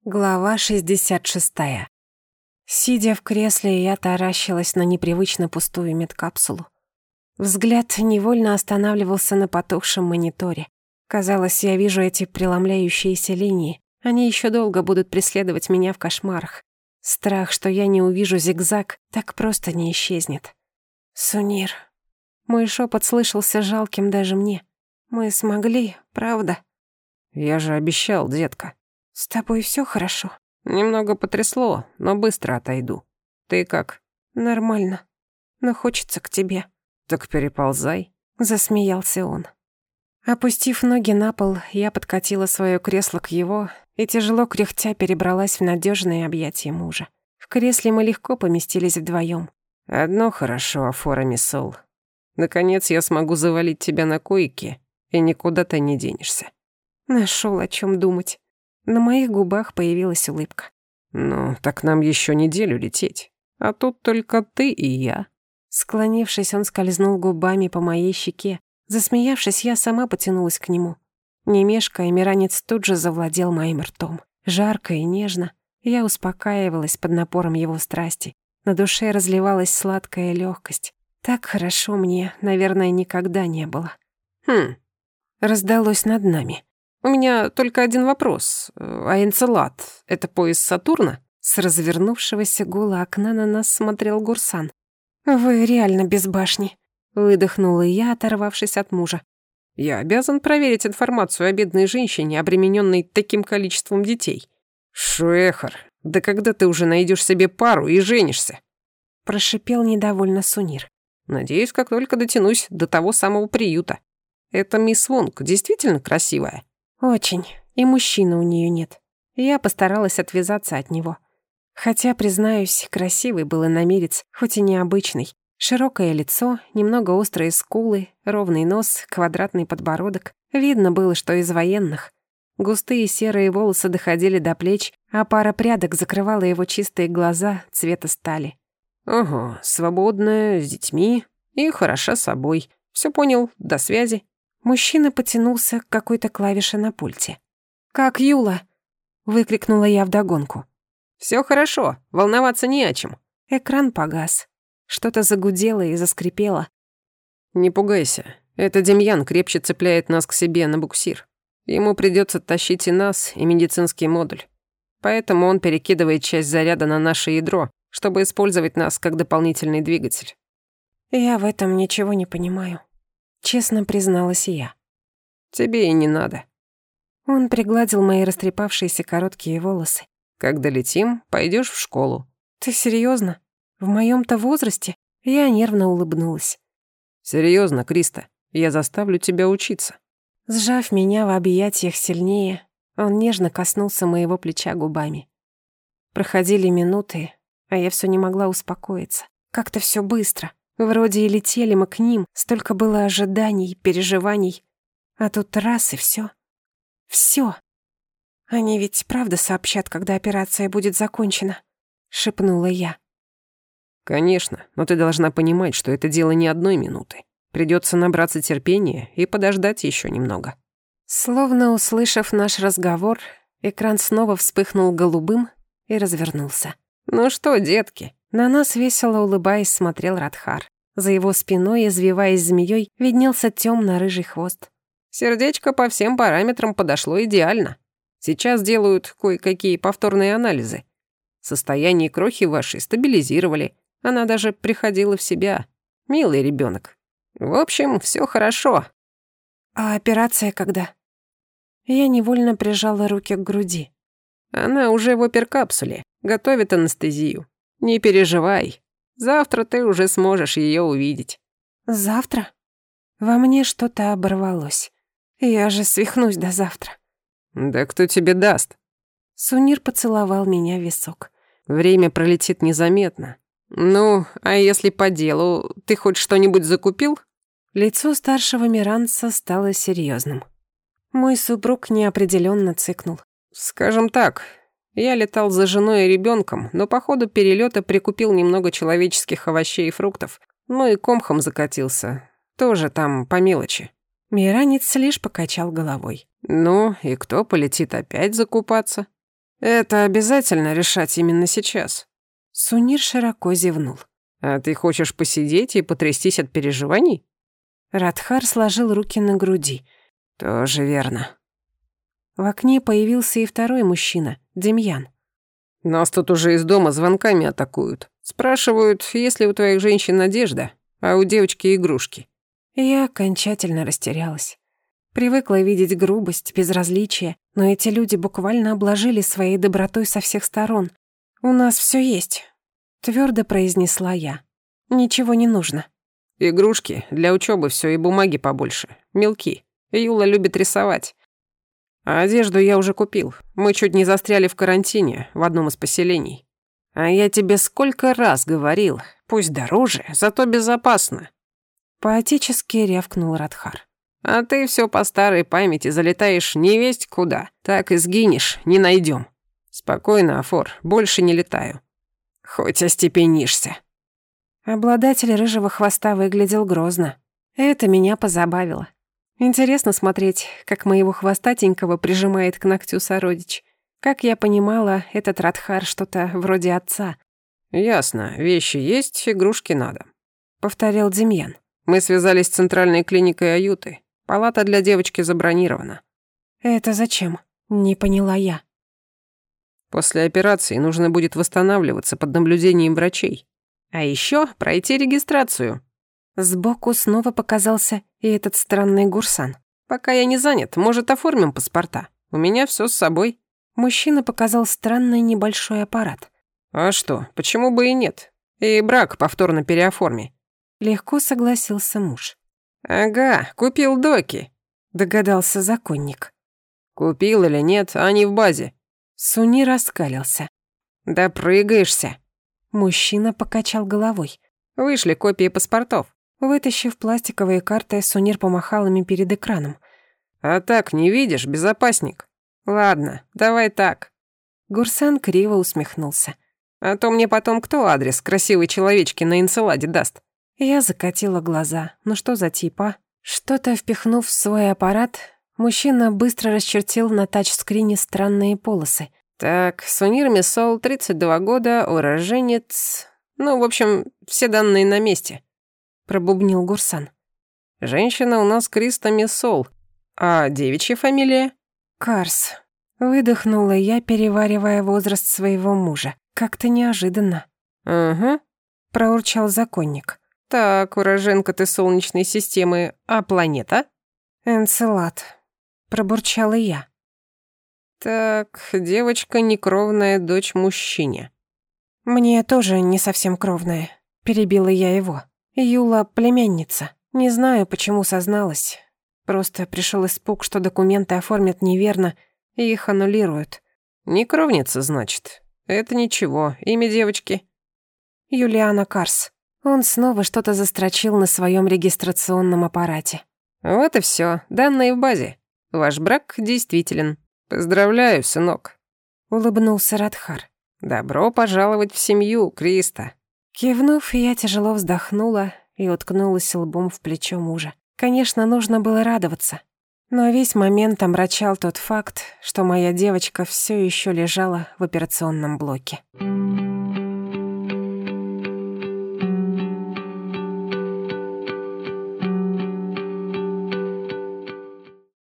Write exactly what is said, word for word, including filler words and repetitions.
Глава шестьдесят шестая. Сидя в кресле, я таращилась на непривычно пустую медкапсулу. Взгляд невольно останавливался на потухшем мониторе. Казалось, я вижу эти преломляющиеся линии. Они еще долго будут преследовать меня в кошмарах. Страх, что я не увижу зигзаг, так просто не исчезнет. «Сунир». Мой шепот слышался жалким даже мне. «Мы смогли, правда?» «Я же обещал, детка». «С тобой всё хорошо?» «Немного потрясло, но быстро отойду. Ты как?» «Нормально, но хочется к тебе». «Так переползай», — засмеялся он. Опустив ноги на пол, я подкатила своё кресло к его и, тяжело кряхтя, перебралась в надёжные объятия мужа. В кресле мы легко поместились вдвоём. «Одно хорошо, Афора Мисол. Наконец я смогу завалить тебя на койке, и никуда ты не денешься». Нашёл о чём думать. На моих губах появилась улыбка. «Ну, так нам ещё неделю лететь. А тут только ты и я». Склонившись, он скользнул губами по моей щеке. Засмеявшись, я сама потянулась к нему. Не мешкая, миранец тут же завладел моим ртом. Жарко и нежно. Я успокаивалась под напором его страсти. На душе разливалась сладкая лёгкость. Так хорошо мне, наверное, никогда не было. «Хм», — раздалось над нами. «У меня только один вопрос. А Энцелад — это пояс Сатурна?» С развернувшегося гула окна на нас смотрел Гурсан. «Вы реально без башни», — выдохнула я, оторвавшись от мужа. «Я обязан проверить информацию о бедной женщине, обремененной таким количеством детей». «Шуэхар, да когда ты уже найдешь себе пару и женишься?» — прошипел недовольно Сунир. «Надеюсь, как только дотянусь до того самого приюта. Эта мисс Вонг действительно красивая?» «Очень. И мужчины у нее нет». Я постаралась отвязаться от него. Хотя, признаюсь, красивый был иномерец, хоть и необычный. Широкое лицо, немного острые скулы, ровный нос, квадратный подбородок. Видно было, что из военных. Густые серые волосы доходили до плеч, а пара прядок закрывала его чистые глаза цвета стали. «Ага, свободная, с детьми и хороша собой. Все понял, до связи». Мужчина потянулся к какой-то клавише на пульте. «Как Юла?» — выкрикнула я вдогонку. «Все хорошо, волноваться не о чем». Экран погас. Что-то загудело и заскрипело. «Не пугайся, это Демьян крепче цепляет нас к себе на буксир. Ему придется тащить и нас, и медицинский модуль. Поэтому он перекидывает часть заряда на наше ядро, чтобы использовать нас как дополнительный двигатель». «Я в этом ничего не понимаю», — честно призналась я. «Тебе и не надо». Он пригладил мои растрепавшиеся короткие волосы. «Когда летим, пойдешь в школу». «Ты серьезно? В моем-то возрасте?» Я нервно улыбнулась. «Серьезно, Криста, я заставлю тебя учиться». Сжав меня в объятиях сильнее, он нежно коснулся моего плеча губами. Проходили минуты, а я все не могла успокоиться. Как-то все быстро. Вроде и летели мы к ним, столько было ожиданий, переживаний. А тут раз и все. Все. Они ведь правда сообщат, когда операция будет закончена, шепнула я. «Конечно, но ты должна понимать, что это дело не одной минуты. Придется набраться терпения и подождать еще немного». Словно услышав наш разговор, экран снова вспыхнул голубым и развернулся. «Ну что, детки?» На нас, весело улыбаясь, смотрел Радхар. За его спиной, извиваясь змеей, виднелся темно-рыжий хвост. «Сердечко по всем параметрам подошло идеально. Сейчас делают кое-какие повторные анализы. Состояние крохи вашей стабилизировали. Она даже приходила в себя. Милый ребенок. В общем, все хорошо». «А операция когда?» Я невольно прижала руки к груди. «Она уже в оперкапсуле. Готовит анестезию. Не переживай. Завтра ты уже сможешь ее увидеть». «Завтра?» Во мне что-то оборвалось. Я же свихнусь до завтра. «Да кто тебе даст?» Сунир поцеловал меня в висок. «Время пролетит незаметно. Ну, а если по делу, ты хоть что-нибудь закупил?» Лицо старшего миранца стало серьезным. Мой супруг неопределенно цыкнул. «Скажем так, я летал за женой и ребенком, но по ходу перелета прикупил немного человеческих овощей и фруктов. Ну и комхом закатился. Тоже там по мелочи». Миранец лишь покачал головой. «Ну, и кто полетит опять закупаться?» Это обязательно решать именно сейчас. Сунир широко зевнул. А ты хочешь посидеть и потрястись от переживаний? Радхар сложил руки на груди. Тоже верно. В окне появился и второй мужчина, Демьян. Нас тут уже из дома звонками атакуют. Спрашивают, есть ли у твоих женщин одежда, а у девочки игрушки. Я окончательно растерялась. Привыкла видеть грубость, безразличие, но эти люди буквально обложили своей добротой со всех сторон. «У нас все есть», — твердо произнесла я. «Ничего не нужно». Игрушки, для учебы все и бумаги побольше, мелки. Юла любит рисовать. А одежду я уже купил. Мы чуть не застряли в карантине в одном из поселений. А я тебе сколько раз говорил, пусть дороже, зато безопасно. Поотечески рявкнул Радхар. А ты все по старой памяти залетаешь невесть куда. Так и сгинешь, не найдем. Спокойно, Афор, больше не летаю. Хоть остепенишься. Обладатель рыжего хвоста выглядел грозно. Это меня позабавило. Интересно смотреть, как моего хвостатенького прижимает к ногтю сородич. Как я понимала, этот Радхар что-то вроде отца. «Ясно, вещи есть, игрушки надо», — повторил Демьян. «Мы связались с центральной клиникой Аюты. Палата для девочки забронирована». «Это зачем?» — не поняла я. «После операции нужно будет восстанавливаться под наблюдением врачей. А еще пройти регистрацию». Сбоку снова показался и этот странный Гурсан. «Пока я не занят, может, оформим паспорта? У меня все с собой». Мужчина показал странный небольшой аппарат. «А что, почему бы и нет? И брак повторно переоформи». Легко согласился муж. «Ага, купил доки», — догадался законник. «Купил или нет, они в базе». Суни раскалился. «Допрыгаешься». Мужчина покачал головой. «Вышли копии паспортов». Вытащив пластиковые карты, Сунир помахал ими перед экраном. «А так не видишь, безопасник? Ладно, давай так». Гурсан криво усмехнулся. «А то мне потом кто адрес красивой человечки на Энцеладе даст?» Я закатила глаза. Ну что за типа? Что-то впихнув в свой аппарат, мужчина быстро расчертил на тачскрине странные полосы. «Так, Сунир Мисол, тридцать два года, уроженец... Ну, в общем, все данные на месте», — пробубнил Гурсан. «Женщина у нас Криста Мисол. А девичья фамилия?» «Карс». Выдохнула я, переваривая возраст своего мужа. Как-то неожиданно. «Угу», — проурчал законник. «Так, уроженка ты Солнечной системы. А планета?» «Энцелад», — пробурчала я. «Так, девочка некровная дочь мужчине». «Мне тоже не совсем кровная», — перебила я его. «Юла — племянница. Не знаю, почему созналась. Просто пришел испуг, что документы оформят неверно, и их аннулируют». «Некровница, значит? Это ничего. Имя девочки?» «Юлиана Карс». Он снова что-то застрочил на своем регистрационном аппарате. «Вот и все. Данные в базе. Ваш брак действителен. Поздравляю, сынок», — улыбнулся Радхар. «Добро пожаловать в семью, Криста». Кивнув, я тяжело вздохнула и уткнулась лбом в плечо мужа. Конечно, нужно было радоваться. Но весь момент омрачал тот факт, что моя девочка все еще лежала в операционном блоке.